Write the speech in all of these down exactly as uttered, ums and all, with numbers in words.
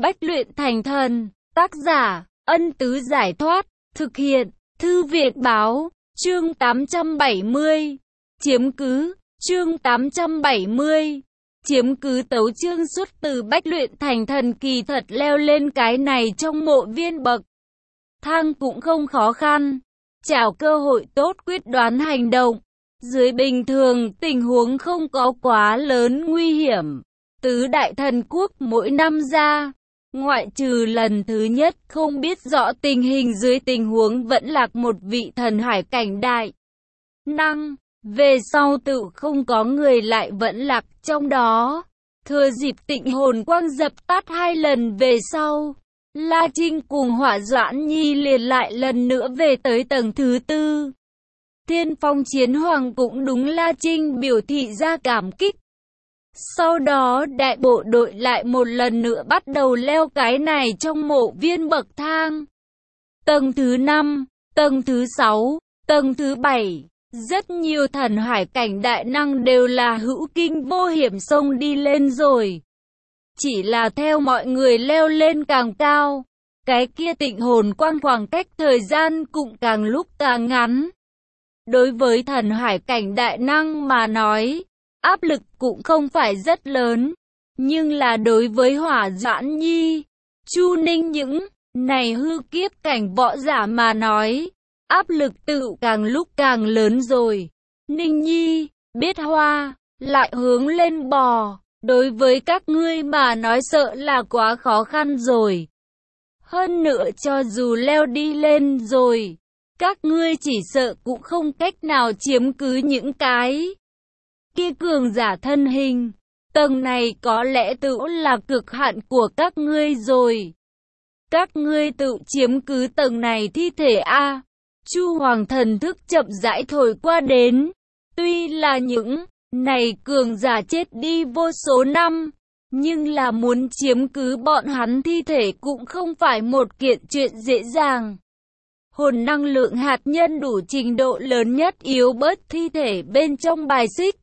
Bách luyện thành thần. Tác giả, Ân Tứ Giải Thoát. Thực hiện, Thư Viện Báo. Chương tám trăm bảy mươi. Chiếm cứ. Chương tám trăm bảy mươi. Chiếm cứ. Tấu chương xuất từ Bách luyện thành thần. Kỳ thật leo lên cái này trong mộ viên bậc thang cũng không khó khăn. Chào cơ hội tốt quyết đoán hành động. Dưới bình thường, tình huống không có quá lớn nguy hiểm. Tứ đại thần quốc mỗi năm ra, ngoại trừ lần thứ nhất không biết rõ tình hình dưới tình huống vẫn lạc một vị thần hải cảnh đại năng. Về sau tự không có người lại vẫn lạc trong đó. Thừa dịp tịnh hồn quang dập tắt hai lần về sau, La Trinh cùng Hỏa Doãn Nhi liền lại lần nữa về tới tầng thứ tư. Thiên Phong Chiến Hoàng cũng đúng La Trinh biểu thị ra cảm kích. Sau đó đại bộ đội lại một lần nữa bắt đầu leo cái này trong mộ viên bậc thang. Tầng thứ năm, tầng thứ sáu, tầng thứ bảy, rất nhiều thần hải cảnh đại năng đều là hữu kinh vô hiểm xông đi lên rồi. Chỉ là theo mọi người leo lên càng cao, cái kia tịnh hồn quang khoảng cách thời gian cũng càng lúc càng ngắn. Đối với thần hải cảnh đại năng mà nói, áp lực cũng không phải rất lớn, nhưng là đối với Hỏa Doãn Nhi, Chu Ninh những này hư kiếp cảnh võ giả mà nói, áp lực tự càng lúc càng lớn rồi. Ninh Nhi, biết hoa, lại hướng lên bò, đối với các ngươi mà nói sợ là quá khó khăn rồi. Hơn nữa cho dù leo đi lên rồi, các ngươi chỉ sợ cũng không cách nào chiếm cứ những cái kia cường giả thân hình. Tầng này có lẽ tự là cực hạn của các ngươi rồi. Các ngươi tự chiếm cứ tầng này thi thể a. Chu Hoàng thần thức chậm rãi thổi qua đến. Tuy là những này cường giả chết đi vô số năm, nhưng là muốn chiếm cứ bọn hắn thi thể cũng không phải một kiện chuyện dễ dàng. Hồn năng lượng hạt nhân đủ trình độ lớn nhất yếu bớt thi thể bên trong bài xích.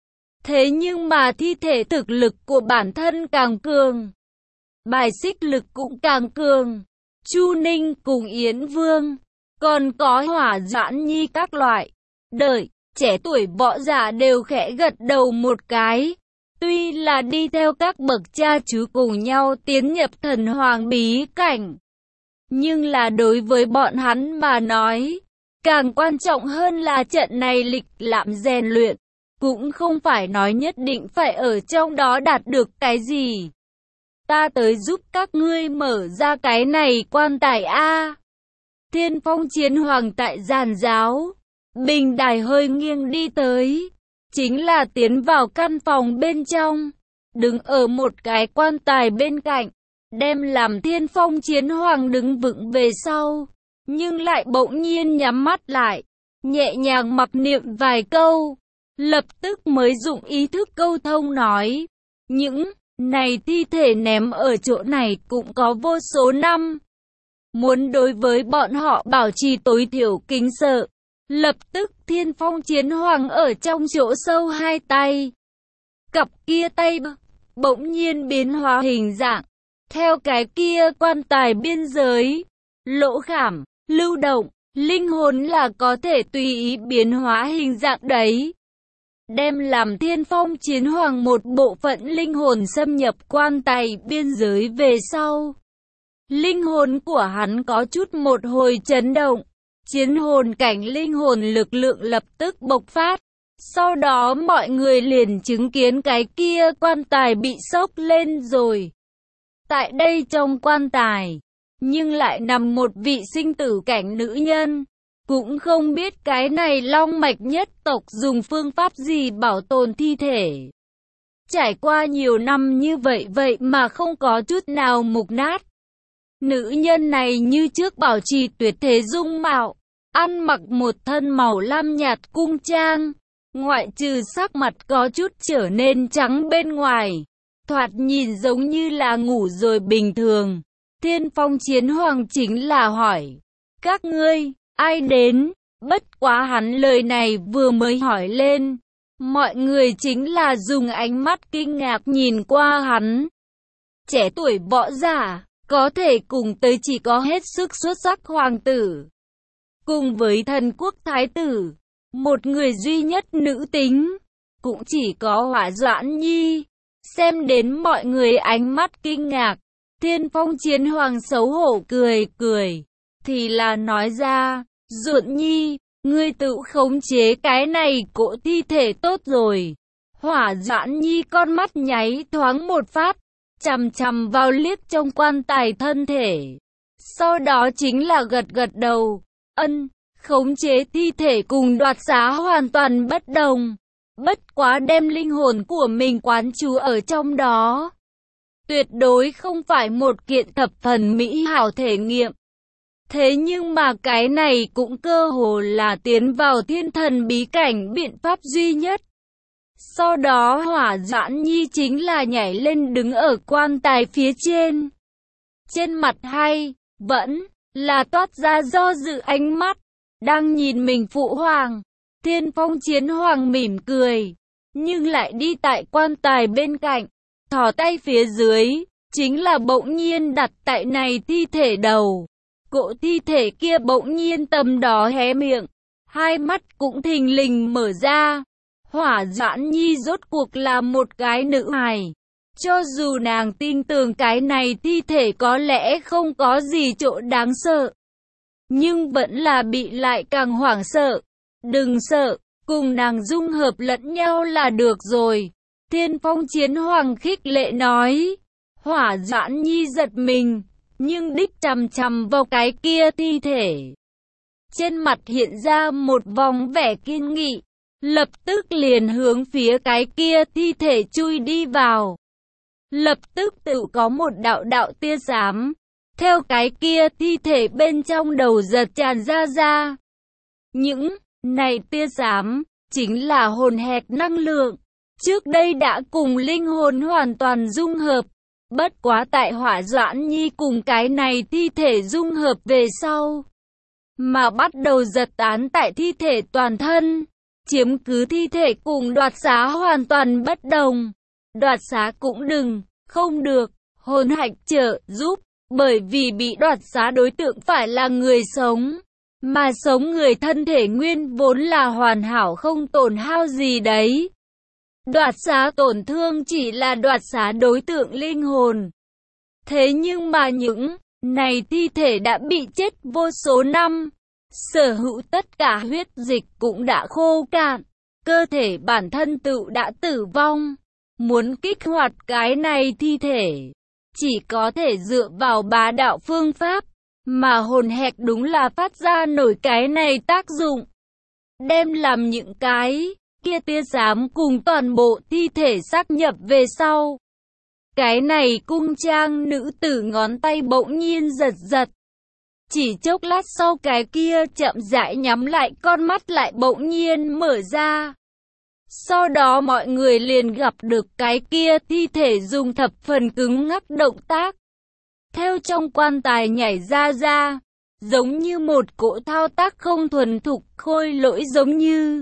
Thế nhưng mà thi thể thực lực của bản thân càng cường, bài xích lực cũng càng cường. Chu Ninh cùng Yến Vương, còn có Hỏa Doãn Nhi các loại đời trẻ tuổi võ giả đều khẽ gật đầu một cái. Tuy là đi theo các bậc cha chú cùng nhau tiến nhập thần hoàng bí cảnh, nhưng là đối với bọn hắn mà nói, càng quan trọng hơn là trận này lịch lãm rèn luyện. Cũng không phải nói nhất định phải ở trong đó đạt được cái gì. Ta tới giúp các ngươi mở ra cái này quan tài a. Thiên Phong Chiến Hoàng tại giàn giáo, bình đài hơi nghiêng đi tới, chính là tiến vào căn phòng bên trong, đứng ở một cái quan tài bên cạnh, đem làm Thiên Phong Chiến Hoàng đứng vững về sau, nhưng lại bỗng nhiên nhắm mắt lại, nhẹ nhàng mặc niệm vài câu. Lập tức mới dụng ý thức câu thông nói, những này thi thể ném ở chỗ này cũng có vô số năm. Muốn đối với bọn họ bảo trì tối thiểu kính sợ. Lập tức Thiên Phong Chiến Hoàng ở trong chỗ sâu hai tay. Cặp kia tay bỗng nhiên biến hóa hình dạng. Theo cái kia quan tài biên giới, lỗ khảm, lưu động, linh hồn là có thể tùy ý biến hóa hình dạng đấy. Đem làm Thiên Phong Chiến Hoàng một bộ phận linh hồn xâm nhập quan tài biên giới về sau. Linh hồn của hắn có chút một hồi chấn động. Chiến hồn cảnh linh hồn lực lượng lập tức bộc phát. Sau đó mọi người liền chứng kiến cái kia quan tài bị sốc lên rồi. Tại đây trong quan tài, nhưng lại nằm một vị sinh tử cảnh nữ nhân. Cũng không biết cái này long mạch nhất tộc dùng phương pháp gì bảo tồn thi thể. Trải qua nhiều năm như vậy vậy mà không có chút nào mục nát. Nữ nhân này như trước bảo trì tuyệt thế dung mạo, ăn mặc một thân màu lam nhạt cung trang, ngoại trừ sắc mặt có chút trở nên trắng bên ngoài, thoạt nhìn giống như là ngủ rồi bình thường. Thiên Phong Chiến Hoàng chính là hỏi, các ngươi, ai đến? Bất quá hắn lời này vừa mới hỏi lên, mọi người chính là dùng ánh mắt kinh ngạc nhìn qua hắn. trẻ tuổi võ giả, có thể cùng tới chỉ có hết sức xuất sắc hoàng tử. Cùng với thần quốc thái tử, một người duy nhất nữ tính, cũng chỉ có Hỏa Doãn Nhi. Xem đến mọi người ánh mắt kinh ngạc, Thiên Phong Chiến Hoàng xấu hổ cười cười, thì là nói ra, Duộn Nhi, ngươi tự khống chế cái này cỗ thi thể tốt rồi. Hỏa Doãn Nhi con mắt nháy thoáng một phát, chằm chằm vào liếc trong quan tài thân thể. Sau đó chính là gật gật đầu, ân, khống chế thi thể cùng đoạt xá hoàn toàn bất đồng. Bất quá đem linh hồn của mình quán trú ở trong đó. Tuyệt đối không phải một kiện thập phần mỹ hảo thể nghiệm. Thế nhưng mà cái này cũng cơ hồ là tiến vào thiên thần bí cảnh biện pháp duy nhất. Sau đó Hỏa Doãn Nhi chính là nhảy lên đứng ở quan tài phía trên. Trên mặt hay, vẫn là toát ra do dự ánh mắt, đang nhìn mình phụ hoàng. Thiên Phong Chiến Hoàng mỉm cười, nhưng lại đi tại quan tài bên cạnh, thò tay phía dưới, chính là bỗng nhiên đặt tại này thi thể đầu. Cỗ thi thể kia bỗng nhiên tầm đó hé miệng, hai mắt cũng thình lình mở ra. Hỏa Doãn Nhi rốt cuộc là một cái nữ hài. Cho dù nàng tin tưởng cái này thi thể có lẽ không có gì chỗ đáng sợ, nhưng vẫn là bị lại càng hoảng sợ. Đừng sợ, cùng nàng dung hợp lẫn nhau là được rồi. Thiên Phong Chiến Hoàng khích lệ nói. Hỏa Doãn Nhi giật mình, nhưng đích chằm chằm vào cái kia thi thể. Trên mặt hiện ra một vòng vẻ kiên nghị, lập tức liền hướng phía cái kia thi thể chui đi vào. Lập tức tự có một đạo đạo tia xám, theo cái kia thi thể bên trong đầu giật tràn ra ra. Những này tia xám, chính là hồn hẹt năng lượng, trước đây đã cùng linh hồn hoàn toàn dung hợp. Bất quá tại Hỏa Doãn Nhi cùng cái này thi thể dung hợp về sau, mà bắt đầu giật tán tại thi thể toàn thân, chiếm cứ thi thể cùng đoạt xá hoàn toàn bất đồng. Đoạt xá cũng đừng, không được, hồn hạch trợ giúp, bởi vì bị đoạt xá đối tượng phải là người sống. Mà sống người thân thể nguyên vốn là hoàn hảo không tổn hao gì đấy. Đoạt xá tổn thương chỉ là đoạt xá đối tượng linh hồn. Thế nhưng mà những này thi thể đã bị chết vô số năm, sở hữu tất cả huyết dịch cũng đã khô cạn, cơ thể bản thân tự đã tử vong. Muốn kích hoạt cái này thi thể, chỉ có thể dựa vào bá đạo phương pháp. Mà hồn hẹt đúng là phát ra nổi cái này tác dụng. Đem làm những cái kia tia xám cùng toàn bộ thi thể xác nhập về sau. Cái này cung trang nữ tử ngón tay bỗng nhiên giật giật. Chỉ chốc lát sau cái kia chậm rãi nhắm lại con mắt lại bỗng nhiên mở ra. Sau đó mọi người liền gặp được cái kia thi thể dùng thập phần cứng ngắc động tác. Theo trong quan tài nhảy ra ra, giống như một cỗ thao tác không thuần thục khôi lỗi giống như.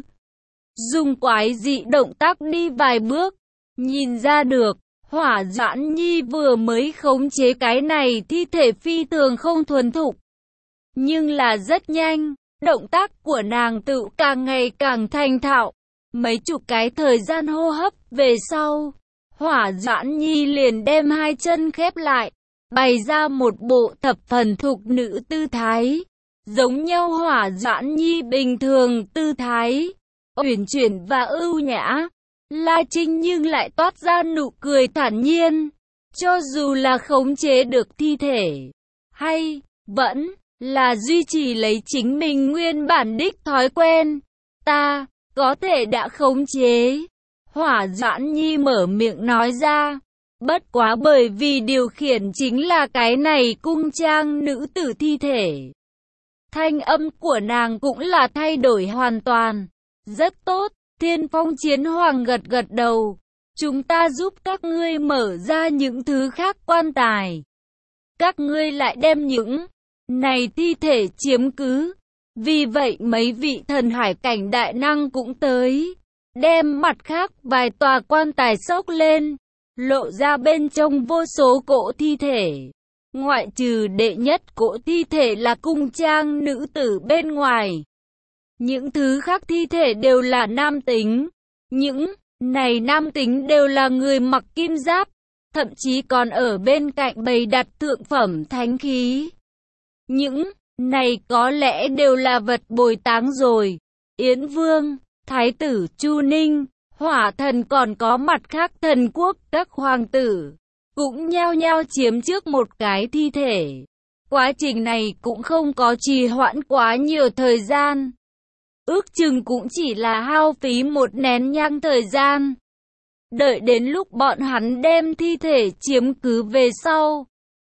Dùng quái dị động tác đi vài bước, nhìn ra được, Hỏa Doãn Nhi vừa mới khống chế cái này thi thể phi thường không thuần thục. Nhưng là rất nhanh, động tác của nàng tự càng ngày càng thành thạo. Mấy chục cái thời gian hô hấp về sau, Hỏa Doãn Nhi liền đem hai chân khép lại, bày ra một bộ thập phần thục nữ tư thái, giống nhau Hỏa Doãn Nhi bình thường tư thái, uyển chuyển và ưu nhã. La Trinh nhưng lại toát ra nụ cười thản nhiên, cho dù là khống chế được thi thể, hay vẫn là duy trì lấy chính mình nguyên bản đích thói quen. Ta có thể đã khống chế. Hỏa Doãn Nhi mở miệng nói ra. Bất quá bởi vì điều khiển chính là cái này cung trang nữ tử thi thể. Thanh âm của nàng cũng là thay đổi hoàn toàn. Rất tốt, Thiên Phong Chiến Hoàng gật gật đầu. Chúng ta giúp các ngươi mở ra những thứ khác quan tài. Các ngươi lại đem những này thi thể chiếm cứ. Vì vậy mấy vị thần hải cảnh đại năng cũng tới. Đem mặt khác vài tòa quan tài xốc lên. lộ ra bên trong vô số cỗ thi thể. Ngoại trừ đệ nhất cỗ thi thể là cung trang nữ tử bên ngoài, những thứ khác thi thể đều là nam tính. Những này nam tính đều là người mặc kim giáp, thậm chí còn ở bên cạnh bày đặt thượng phẩm thánh khí. Những này có lẽ đều là vật bồi táng rồi. Yến Vương, Thái tử Chu Ninh, Hỏa Thần còn có mặt khác thần quốc các hoàng tử cũng nhao nhao chiếm trước một cái thi thể. Quá trình này cũng không có trì hoãn quá nhiều thời gian. Ước chừng cũng chỉ là hao phí một nén nhang thời gian. Đợi đến lúc bọn hắn đem thi thể chiếm cứ về sau,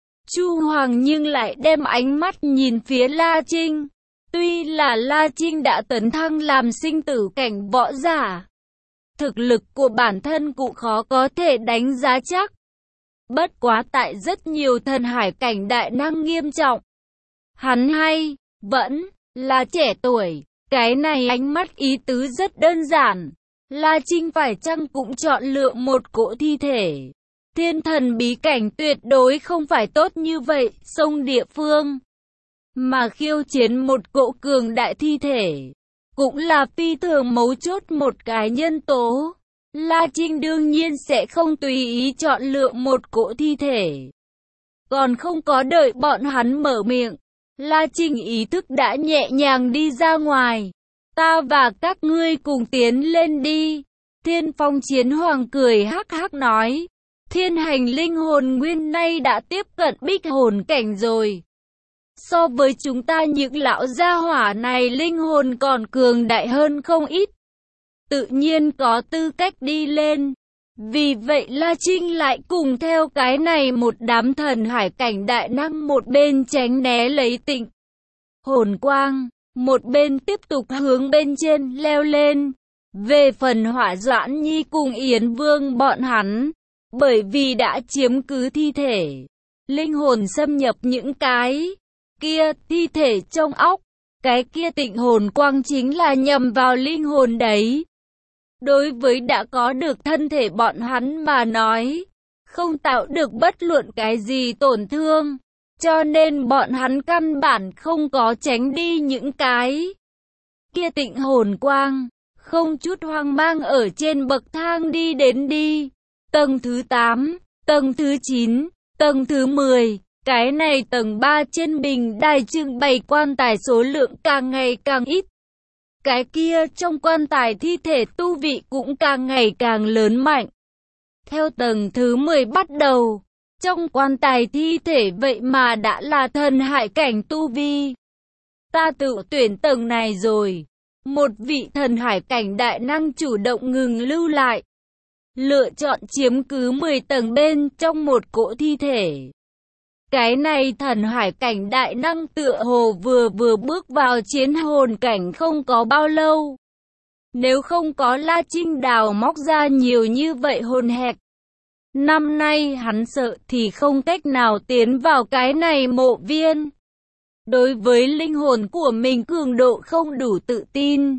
Chu Hoàng nhưng lại đem ánh mắt nhìn phía La Trinh. Tuy là La Trinh đã tấn thăng làm sinh tử cảnh võ giả, thực lực của bản thân cũng khó có thể đánh giá chắc. Bất quá tại rất nhiều thần hải cảnh đại năng nghiêm trọng, hắn hay vẫn là trẻ tuổi. Cái này ánh mắt ý tứ rất đơn giản. La Trinh phải chăng cũng chọn lựa một cỗ thi thể. Thiên thần bí cảnh tuyệt đối không phải tốt như vậy, sông địa phương mà khiêu chiến một cỗ cường đại thi thể cũng là phi thường mấu chốt một cái nhân tố. La Trinh đương nhiên sẽ không tùy ý chọn lựa một cỗ thi thể. Còn không có đợi bọn hắn mở miệng, La Trinh ý thức đã nhẹ nhàng đi ra ngoài. Ta và các ngươi cùng tiến lên đi. Thiên Phong Chiến Hoàng cười hắc hắc nói. Thiên hành linh hồn nguyên nay đã tiếp cận bích hồn cảnh rồi. So với chúng ta những lão gia hỏa này linh hồn còn cường đại hơn không ít. Tự nhiên có tư cách đi lên. Vì vậy La Trinh lại cùng theo cái này một đám thần hải cảnh đại năng một bên tránh né lấy tịnh hồn quang, một bên tiếp tục hướng bên trên leo lên. Về phần Hỏa Doãn Nhi cùng Yến Vương bọn hắn, bởi vì đã chiếm cứ thi thể, linh hồn xâm nhập những cái kia thi thể trong óc, cái kia tịnh hồn quang chính là nhằm vào linh hồn đấy. Đối với đã có được thân thể bọn hắn mà nói, không tạo được bất luận cái gì tổn thương, cho nên bọn hắn căn bản không có tránh đi những cái kia tịnh hồn quang, không chút hoang mang ở trên bậc thang đi đến đi. Tầng thứ tám, tầng thứ chín, tầng thứ mười, cái này tầng ba trên bình đài trưng bày quan tài số lượng càng ngày càng ít. Cái kia trong quan tài thi thể tu vị cũng càng ngày càng lớn mạnh. Theo tầng thứ mười bắt đầu, trong quan tài thi thể vậy mà đã là thần hải cảnh tu vi. Ta tự tuyển tầng này rồi. Một vị thần hải cảnh đại năng chủ động ngừng lưu lại, lựa chọn chiếm cứ mười tầng bên trong một cỗ thi thể. Cái này thần hải cảnh đại năng tựa hồ vừa vừa bước vào chiến hồn cảnh không có bao lâu. Nếu không có La Trinh đào móc ra nhiều như vậy hồn hẹp, năm nay hắn sợ thì không cách nào tiến vào cái này mộ viên. Đối với linh hồn của mình cường độ không đủ tự tin,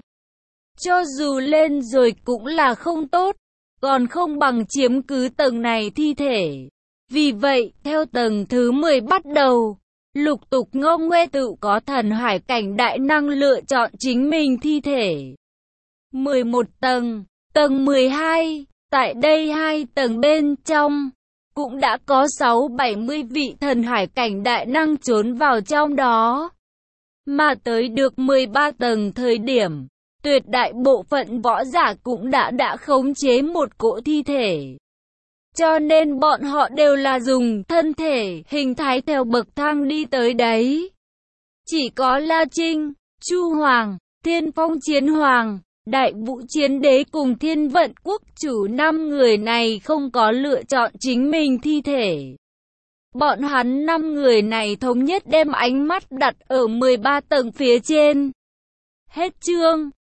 cho dù lên rồi cũng là không tốt, còn không bằng chiếm cứ tầng này thi thể. Vì vậy, theo tầng thứ mười bắt đầu, lục tục ngô ngoe tự có thần hải cảnh đại năng lựa chọn chính mình thi thể. mười một tầng, tầng mười hai, tại đây hai tầng bên trong, cũng đã có sáu bảy mươi vị thần hải cảnh đại năng trốn vào trong đó. Mà tới được mười ba tầng thời điểm, tuyệt đại bộ phận võ giả cũng đã đã khống chế một cỗ thi thể. Cho nên bọn họ đều là dùng thân thể hình thái theo bậc thang đi tới đấy. Chỉ có La Trinh, Chu Hoàng, Thiên Phong Chiến Hoàng, Đại Vũ Chiến Đế cùng Thiên Vận Quốc chủ năm người này không có lựa chọn chính mình thi thể. Bọn hắn năm người này thống nhất đem ánh mắt đặt ở mười ba tầng phía trên. Hết chương.